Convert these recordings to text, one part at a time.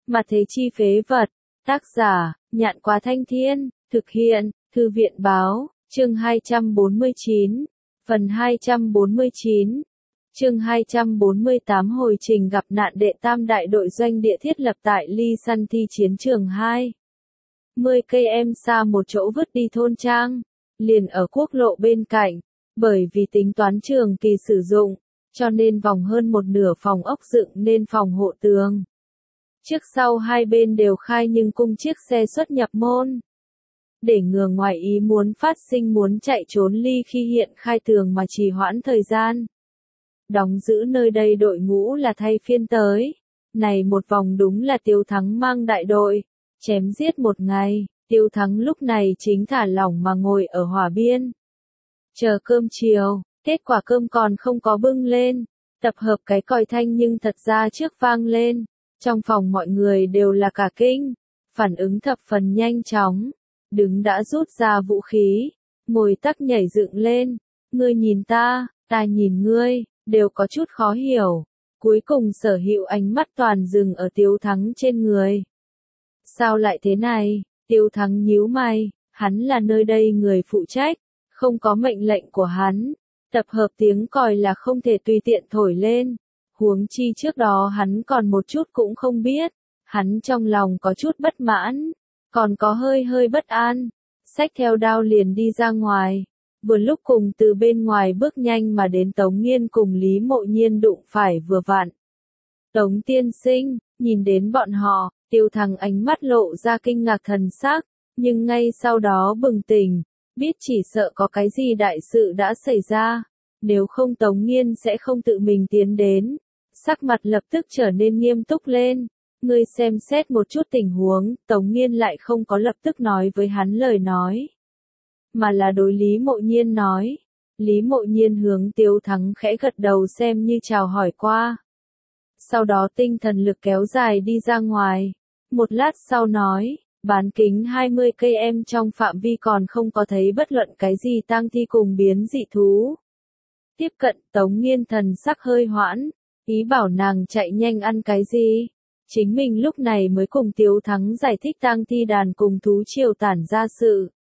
Mà thế chi phế vật. Tác giả, Nhạn Quá Thanh Thiên, thực hiện, Thư viện Báo, chương 249, phần 249, chương 248 hồi trình gặp nạn đệ tam đại đội doanh địa thiết lập tại Ly Săn Thi chiến trường 2. 10 cây em xa một chỗ vứt đi thôn trang, liền ở quốc lộ bên cạnh, bởi vì tính toán trường kỳ sử dụng, cho nên vòng hơn một nửa phòng ốc dựng nên phòng hộ tường. Trước sau hai bên đều khai nhưng cung chiếc xe xuất nhập môn. Để ngừa ngoài ý muốn phát sinh muốn chạy trốn ly khi hiện khai tường mà trì hoãn thời gian. Đóng giữ nơi đây đội ngũ là thay phiên tới. Này một vòng đúng là Tiêu Thắng mang đại đội. Chém giết một ngày, Tiêu Thắng lúc này chính thả lỏng mà ngồi ở hỏa biên. Chờ cơm chiều, kết quả cơm còn không có bưng lên. Tập hợp cái còi thanh nhưng thật ra trước vang lên. Trong phòng mọi người đều là cả kinh, phản ứng thập phần nhanh chóng, đứng đã rút ra vũ khí, ngồi tắc nhảy dựng lên, ngươi nhìn ta nhìn ngươi, đều có chút khó hiểu, cuối cùng sở hữu ánh mắt toàn dừng ở Tiêu Thắng trên người. Sao lại thế này? Tiêu Thắng nhíu mày, hắn là nơi đây người phụ trách, không có mệnh lệnh của hắn, tập hợp tiếng còi là không thể tùy tiện thổi lên. Huống chi trước đó hắn còn một chút cũng không biết, hắn trong lòng có chút bất mãn, còn có hơi bất an, xách theo đao liền đi ra ngoài, vừa lúc cùng từ bên ngoài bước nhanh mà đến Tống Nghiên cùng Lý Mộ Nhiên đụng phải vừa vặn. Tống tiên sinh, nhìn đến bọn họ, Tiêu Thắng ánh mắt lộ ra kinh ngạc thần sắc, nhưng ngay sau đó bừng tỉnh, biết chỉ sợ có cái gì đại sự đã xảy ra, nếu không Tống Nghiên sẽ không tự mình tiến đến. Sắc mặt lập tức trở nên nghiêm túc lên, ngươi xem xét một chút tình huống, Tống Nghiên lại không có lập tức nói với hắn lời nói, mà là đối Lý Mộ Nhiên nói. Lý Mộ Nhiên hướng Tiêu Thắng khẽ gật đầu xem như chào hỏi qua. Sau đó tinh thần lực kéo dài đi ra ngoài, một lát sau nói, bán kính 20 cây em trong phạm vi còn không có thấy bất luận cái gì tang thi cùng biến dị thú. Tiếp cận Tống Nghiên thần sắc hơi hoãn. Ý bảo nàng chạy nhanh ăn cái gì. Chính mình lúc này mới cùng Tiêu Thắng giải thích tang thi đàn cùng thú triều tản ra sự.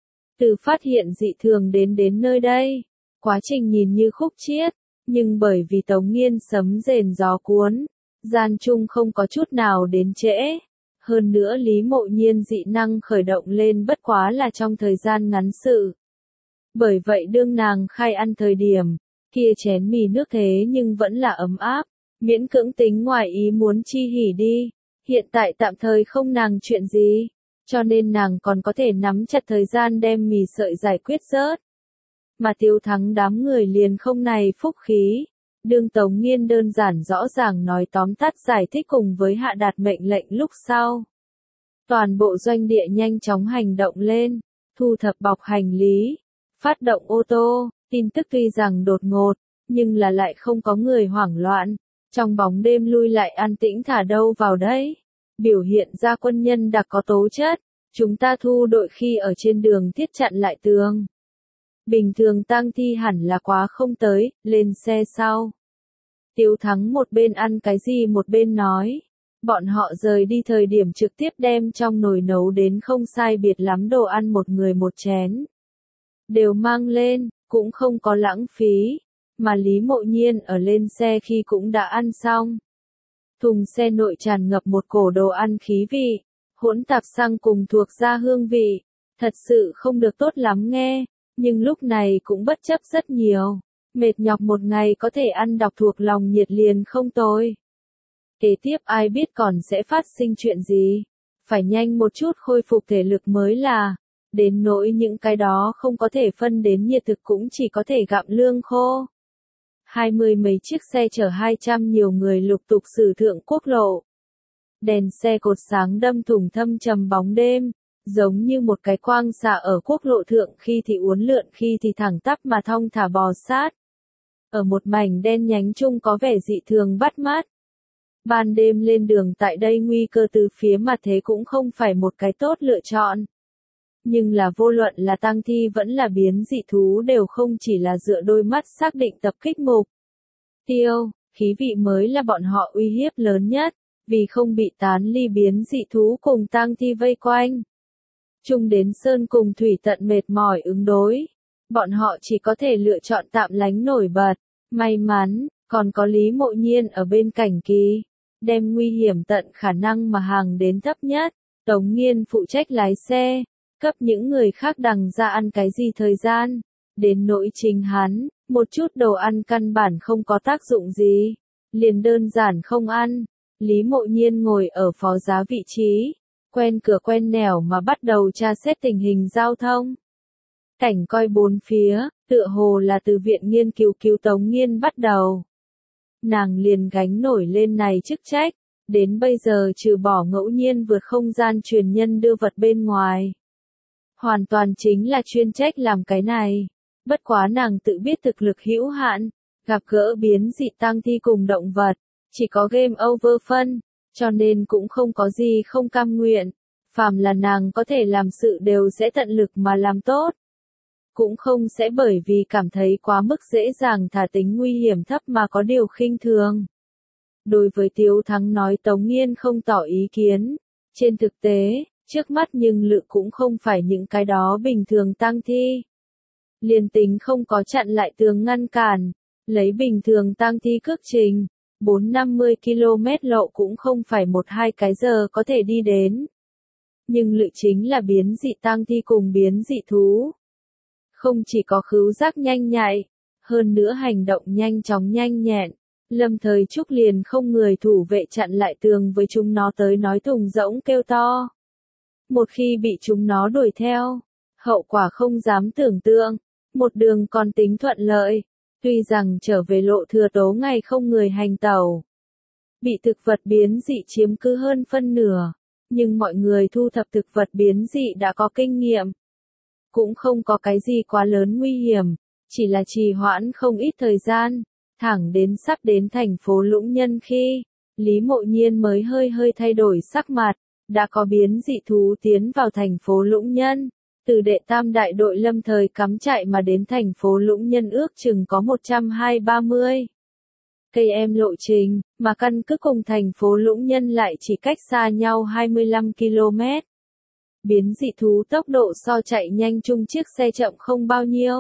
Từ phát hiện dị thường đến nơi đây. Quá trình nhìn như khúc chiết, nhưng bởi vì Tống Nghiên sấm rền gió cuốn, gian chung không có chút nào đến trễ. Hơn nữa Lý Mộ Nhiên dị năng khởi động lên bất quá là trong thời gian ngắn sự. Bởi vậy đương nàng khai ăn thời điểm, kia chén mì nước thế nhưng vẫn là ấm áp, miễn cưỡng tính ngoài ý muốn chi hỉ đi, hiện tại tạm thời không nàng chuyện gì, cho nên nàng còn có thể nắm chặt thời gian đem mì sợi giải quyết rớt. Mà Tiêu Thắng đám người liền không này phúc khí, đương Tống Nghiên đơn giản rõ ràng nói tóm tắt giải thích cùng với hạ đạt mệnh lệnh lúc sau. Toàn bộ doanh địa nhanh chóng hành động lên, thu thập bọc hành lý, phát động ô tô. Tin tức tuy rằng đột ngột, nhưng là lại không có người hoảng loạn, trong bóng đêm lui lại an tĩnh thả đâu vào đấy, biểu hiện ra quân nhân đặc có tố chất, chúng ta thu đội khi ở trên đường thiết chặn lại tường. Bình thường tang thi hẳn là quá không tới, lên xe sau. Tiêu Thắng một bên ăn cái gì một bên nói, bọn họ rời đi thời điểm trực tiếp đem trong nồi nấu đến không sai biệt lắm đồ ăn một người một chén. Đều mang lên. Cũng không có lãng phí, mà Lý Mộ Nhiên ở lên xe khi cũng đã ăn xong. Thùng xe nội tràn ngập một cổ đồ ăn khí vị, hỗn tạp xăng cùng thuộc ra hương vị, thật sự không được tốt lắm nghe, nhưng lúc này cũng bất chấp rất nhiều, mệt nhọc một ngày có thể ăn đọc thuộc lòng nhiệt liền không tồi. Kế tiếp ai biết còn sẽ phát sinh chuyện gì, phải nhanh một chút khôi phục thể lực mới là. Đến nỗi những cái đó không có thể phân đến nhiệt thực cũng chỉ có thể gặm lương khô. 20 mấy chiếc xe chở 200 nhiều người lục tục sử thượng quốc lộ. Đèn xe cột sáng đâm thủng thâm trầm bóng đêm, giống như một cái quang xạ ở quốc lộ thượng khi thì uốn lượn khi thì thẳng tắp mà thong thả bò sát. Ở một mảnh đen nhánh chung có vẻ dị thường bắt mắt. Ban đêm lên đường tại đây nguy cơ từ phía mặt thế cũng không phải một cái tốt lựa chọn. Nhưng là vô luận là tang thi vẫn là biến dị thú đều không chỉ là dựa đôi mắt xác định tập kích mục tiêu, khí vị mới là bọn họ uy hiếp lớn nhất, vì không bị tán ly biến dị thú cùng tang thi vây quanh. Chung đến sơn cùng thủy tận mệt mỏi ứng đối. Bọn họ chỉ có thể lựa chọn tạm lánh nổi bật. May mắn, còn có Lý Mộ Nhiên ở bên cảnh kỳ. Đem nguy hiểm tận khả năng mà hàng đến thấp nhất. Tống Nghiên phụ trách lái xe. Cấp những người khác đằng ra ăn cái gì thời gian. Đến nỗi chính hắn, một chút đồ ăn căn bản không có tác dụng gì. Liền đơn giản không ăn. Lý Mộ Nhiên ngồi ở phó giá vị trí. Quen cửa quen nẻo mà bắt đầu tra xét tình hình giao thông. Cảnh coi bốn phía, tựa hồ là từ viện nghiên cứu cứu Tống Nghiên bắt đầu. Nàng liền gánh nổi lên này chức trách, đến bây giờ trừ bỏ ngẫu nhiên vượt không gian truyền nhân đưa vật bên ngoài. Hoàn toàn chính là chuyên trách làm cái này. Bất quá nàng tự biết thực lực hữu hạn, gặp gỡ biến dị tang thi cùng động vật, chỉ có game over phân, cho nên cũng không có gì không cam nguyện. Phàm là nàng có thể làm sự đều sẽ tận lực mà làm tốt. Cũng không sẽ bởi vì cảm thấy quá mức dễ dàng thả tính nguy hiểm thấp mà có điều khinh thường. Đối với Tiếu Thắng nói Tống Nghiên không tỏ ý kiến. Trên thực tế, trước mắt nhưng lự cũng không phải những cái đó bình thường tang thi. Liên tính không có chặn lại tường ngăn cản, lấy bình thường tang thi cước trình, 4-50 km lộ cũng không phải 1-2 cái giờ có thể đi đến. Nhưng lự chính là biến dị tang thi cùng biến dị thú. Không chỉ có khứu giác nhanh nhạy, hơn nữa hành động nhanh chóng nhanh nhẹn, Lâm Thời Trúc liền không người thủ vệ chặn lại tường với chúng nó tới nói thùng rỗng kêu to. Một khi bị chúng nó đuổi theo, hậu quả không dám tưởng tượng, một đường còn tính thuận lợi, tuy rằng trở về lộ thừa tố ngày không người hành tẩu. Bị thực vật biến dị chiếm cứ hơn phân nửa, nhưng mọi người thu thập thực vật biến dị đã có kinh nghiệm. Cũng không có cái gì quá lớn nguy hiểm, chỉ là trì hoãn không ít thời gian, thẳng đến sắp đến thành phố Lũng Nhân khi, Lý Mộ Nhiên mới hơi thay đổi sắc mặt, đã có biến dị thú tiến vào thành phố Lũng Nhân, từ đệ tam đại đội Lâm Thời cắm chạy mà đến thành phố Lũng Nhân ước chừng có 120-130 cây em lộ trình, mà căn cứ cùng thành phố Lũng Nhân lại chỉ cách xa nhau 25 km. Biến dị thú tốc độ so chạy nhanh chung chiếc xe chậm không bao nhiêu.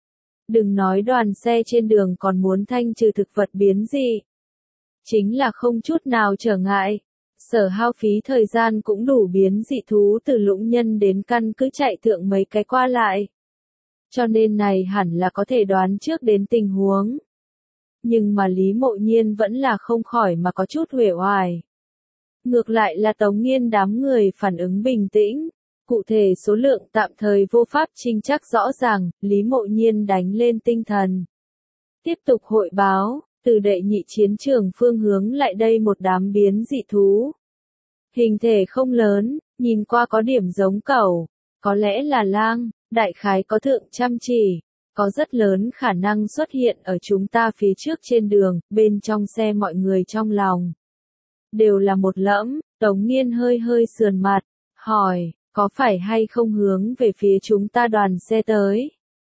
Đừng nói đoàn xe trên đường còn muốn thanh trừ thực vật biến dị. Chính là không chút nào trở ngại. Sở hao phí thời gian cũng đủ biến dị thú từ Lũng Nhân đến căn cứ chạy thượng mấy cái qua lại. Cho nên này hẳn là có thể đoán trước đến tình huống. Nhưng mà Lý Mộ Nhiên vẫn là không khỏi mà có chút uể oải. Ngược lại là Tống Nghiên đám người phản ứng bình tĩnh, cụ thể số lượng tạm thời vô pháp trinh chắc rõ ràng, Lý Mộ Nhiên đánh lên tinh thần. Tiếp tục hội báo, từ đệ nhị chiến trường phương hướng lại đây một đám biến dị thú. Hình thể không lớn, nhìn qua có điểm giống cẩu, có lẽ là lang, đại khái có thượng chăm chỉ, có rất lớn khả năng xuất hiện ở chúng ta phía trước trên đường, bên trong xe mọi người trong lòng. Đều là một lẫm, Tống Nghiên hơi sườn mặt, hỏi, có phải hay không hướng về phía chúng ta đoàn xe tới?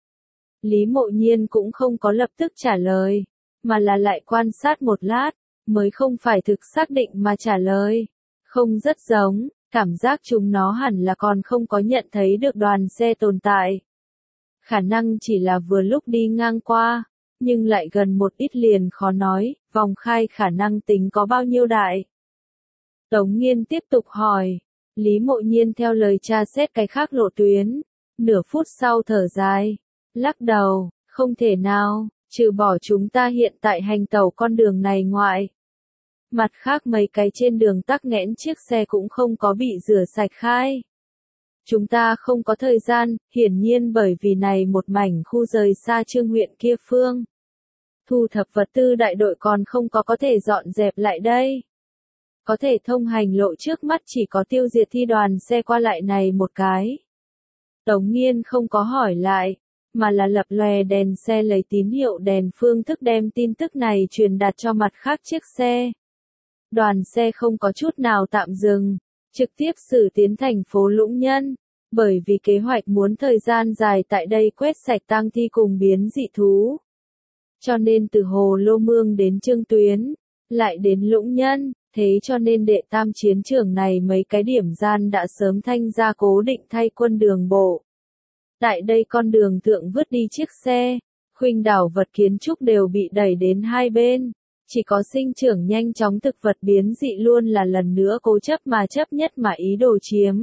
Lý Mộ Nhiên cũng không có lập tức trả lời, mà là lại quan sát một lát, mới không phải thực xác định mà trả lời. Không rất giống, cảm giác chúng nó hẳn là còn không có nhận thấy được đoàn xe tồn tại. Khả năng chỉ là vừa lúc đi ngang qua, nhưng lại gần một ít liền khó nói, vòng khai khả năng tính có bao nhiêu đại. Tống Nghiên tiếp tục hỏi, Lý Mộ Nhiên theo lời tra xét cái khác lộ tuyến, nửa phút sau thở dài, lắc đầu, không thể nào, trừ bỏ chúng ta hiện tại hành tẩu con đường này ngoại. Mặt khác mấy cái trên đường tắc nghẽn chiếc xe cũng không có bị rửa sạch khai. Chúng ta không có thời gian, hiển nhiên bởi vì này một mảnh khu rời xa Trương huyện kia phương. Thu thập vật tư đại đội còn không có thể dọn dẹp lại đây. Có thể thông hành lộ trước mắt chỉ có tiêu diệt thi đoàn xe qua lại này một cái. Tống Nghiên không có hỏi lại, mà là lập lòe đèn xe lấy tín hiệu đèn phương thức đem tin tức này truyền đạt cho mặt khác chiếc xe. Đoàn xe không có chút nào tạm dừng, trực tiếp xử tiến thành phố Lũng Nhân, bởi vì kế hoạch muốn thời gian dài tại đây quét sạch tang thi cùng biến dị thú. Cho nên từ Hồ Lô Mương đến Trương Tuyến, lại đến Lũng Nhân, Thế cho nên đệ tam chiến trường này mấy cái điểm gian đã sớm thanh ra cố định thay quân đường bộ. Tại đây con đường thượng vứt đi chiếc xe, khuynh đảo vật kiến trúc đều bị đẩy đến hai bên. Chỉ có sinh trưởng nhanh chóng thực vật biến dị luôn là lần nữa cố chấp nhất mà ý đồ chiếm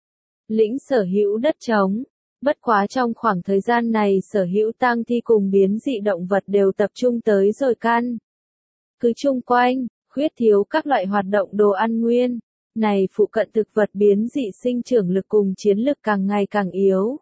lĩnh sở hữu đất trống. Bất quá trong khoảng thời gian này sở hữu tang thi cùng biến dị động vật đều tập trung tới rồi căn. Cứ chung quanh, khuyết thiếu các loại hoạt động đồ ăn nguyên. Này phụ cận thực vật biến dị sinh trưởng lực cùng chiến lực càng ngày càng yếu.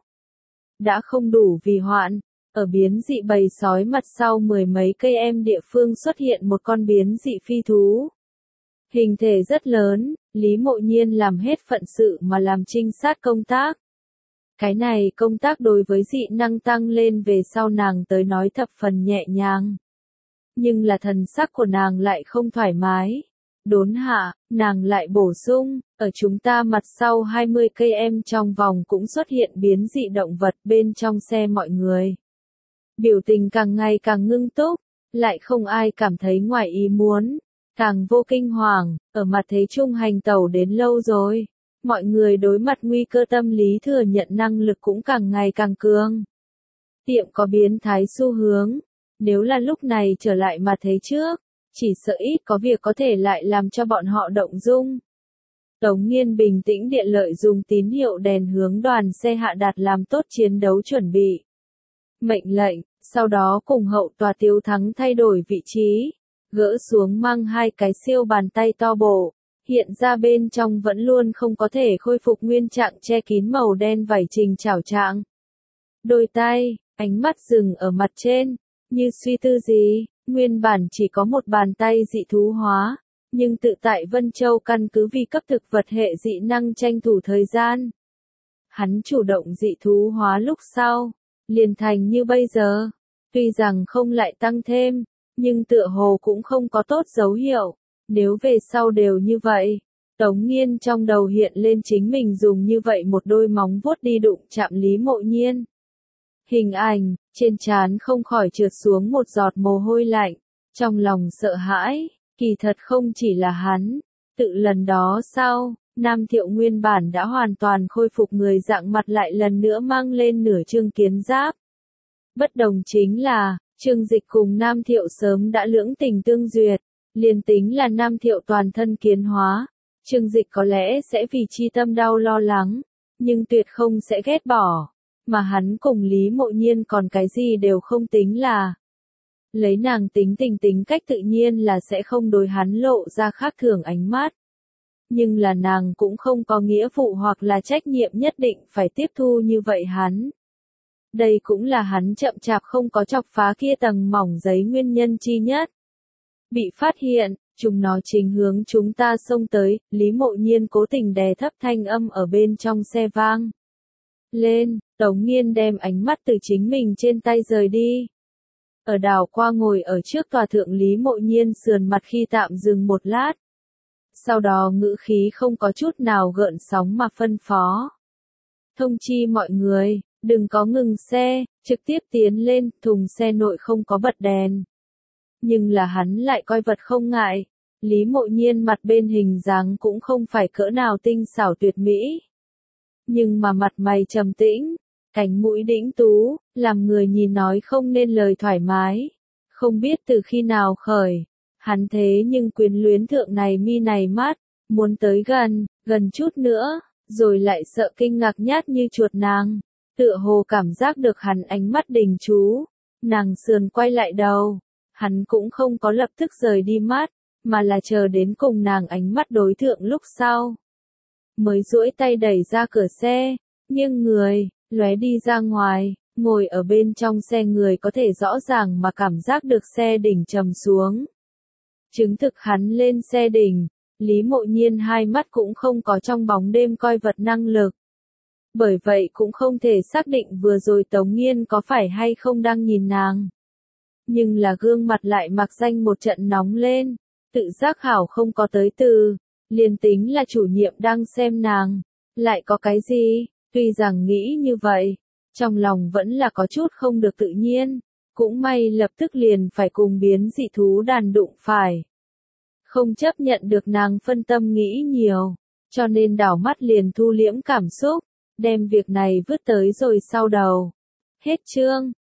Đã không đủ vì hoạn. Ở biến dị bầy sói mặt sau mười mấy cây em địa phương xuất hiện một con biến dị phi thú. Hình thể rất lớn, Lý Mộ Nhiên làm hết phận sự mà làm trinh sát công tác. Cái này công tác đối với dị năng tăng lên về sau nàng tới nói thập phần nhẹ nhàng. Nhưng là thần sắc của nàng lại không thoải mái. Đốn hạ, nàng lại bổ sung, ở chúng ta mặt sau 20 cây em trong vòng cũng xuất hiện biến dị động vật bên trong xe mọi người. Biểu tình càng ngày càng ngưng túc, lại không ai cảm thấy ngoài ý muốn, càng vô kinh hoàng, ở mặt thế trung hành tẩu đến lâu rồi. Mọi người đối mặt nguy cơ tâm lý thừa nhận năng lực cũng càng ngày càng cường. Tiệm có biến thái xu hướng, nếu là lúc này trở lại mặt thế trước, chỉ sợ ít có việc có thể lại làm cho bọn họ động dung. Tống Nghiên bình tĩnh điện lợi dùng tín hiệu đèn hướng đoàn xe hạ đạt làm tốt chiến đấu chuẩn bị. Mệnh lệnh, sau đó cùng hậu tòa Tiếu Thắng thay đổi vị trí, gỡ xuống mang hai cái siêu bàn tay to bộ, hiện ra bên trong vẫn luôn không có thể khôi phục nguyên trạng che kín màu đen vảy trình chảo trạng. Đôi tay, ánh mắt dừng ở mặt trên, như suy tư gì, nguyên bản chỉ có một bàn tay dị thú hóa, nhưng tự tại Vân Châu căn cứ vì cấp thực vật hệ dị năng tranh thủ thời gian. Hắn chủ động dị thú hóa lúc sau, liền thành như bây giờ, tuy rằng không lại tăng thêm, nhưng tựa hồ cũng không có tốt dấu hiệu, nếu về sau đều như vậy. Tống Nghiên trong đầu hiện lên chính mình dùng như vậy một đôi móng vuốt đi đụng chạm Lý Mộ Nhiên. Hình ảnh, trên trán không khỏi trượt xuống một giọt mồ hôi lạnh, trong lòng sợ hãi, kỳ thật không chỉ là hắn, tự lần đó sau, Nam Thiệu nguyên bản đã hoàn toàn khôi phục người dạng mặt lại lần nữa mang lên nửa trương kiến giáp. Bất đồng chính là, Trương Dịch cùng Nam Thiệu sớm đã lưỡng tình tương duyệt, liền tính là Nam Thiệu toàn thân kiến hóa, Trương Dịch có lẽ sẽ vì chi tâm đau lo lắng, nhưng tuyệt không sẽ ghét bỏ, mà hắn cùng Lý Mộ Nhiên còn cái gì đều không tính là. Lấy nàng tính tình tính cách tự nhiên là sẽ không đối hắn lộ ra khác thường ánh mắt. Nhưng là nàng cũng không có nghĩa vụ hoặc là trách nhiệm nhất định phải tiếp thu như vậy hắn. Đây cũng là hắn chậm chạp không có chọc phá kia tầng mỏng giấy nguyên nhân chi nhất. Bị phát hiện, chúng nó chính hướng chúng ta xông tới, Lý Mộ Nhiên cố tình đè thấp thanh âm ở bên trong xe vang lên, Tống Nghiên đem ánh mắt từ chính mình trên tay rời đi. Ở đảo qua ngồi ở trước tòa thượng Lý Mộ Nhiên sườn mặt khi tạm dừng một lát. Sau đó ngữ khí không có chút nào gợn sóng mà phân phó. Thông chi mọi người, đừng có ngừng xe, trực tiếp tiến lên, thùng xe nội không có bật đèn. Nhưng là hắn lại coi vật không ngại. Lý Mộ Nhiên mặt bên hình dáng cũng không phải cỡ nào tinh xảo tuyệt mỹ. Nhưng mà mặt mày trầm tĩnh, cánh mũi đĩnh tú, làm người nhìn nói không nên lời thoải mái. Không biết từ khi nào khởi, hắn thế nhưng quyến luyến thượng này mi này mắt, muốn tới gần chút nữa, rồi lại sợ kinh ngạc nhát như chuột nàng. Tựa hồ cảm giác được hắn ánh mắt đình chú, nàng sườn quay lại đầu, hắn cũng không có lập tức rời đi mắt, mà là chờ đến cùng nàng ánh mắt đối thượng lúc sau. Mới duỗi tay đẩy ra cửa xe, nghiêng người, lóe đi ra ngoài, ngồi ở bên trong xe người có thể rõ ràng mà cảm giác được xe đỉnh trầm xuống. Chứng thực hắn lên xe đỉnh, Lý Mộ Nhiên hai mắt cũng không có trong bóng đêm coi vật năng lực. Bởi vậy cũng không thể xác định vừa rồi Tống Nghiên có phải hay không đang nhìn nàng. Nhưng là gương mặt lại mặc danh một trận nóng lên, tự giác hảo không có tới từ, liền tính là chủ nhiệm đang xem nàng, lại có cái gì, tuy rằng nghĩ như vậy, trong lòng vẫn là có chút không được tự nhiên, cũng may lập tức liền phải cùng biến dị thú đàn đụng phải. không chấp nhận được nàng phân tâm nghĩ nhiều, cho nên đảo mắt liền thu liễm cảm xúc, đem việc này vứt tới rồi sau đầu. Hết chương.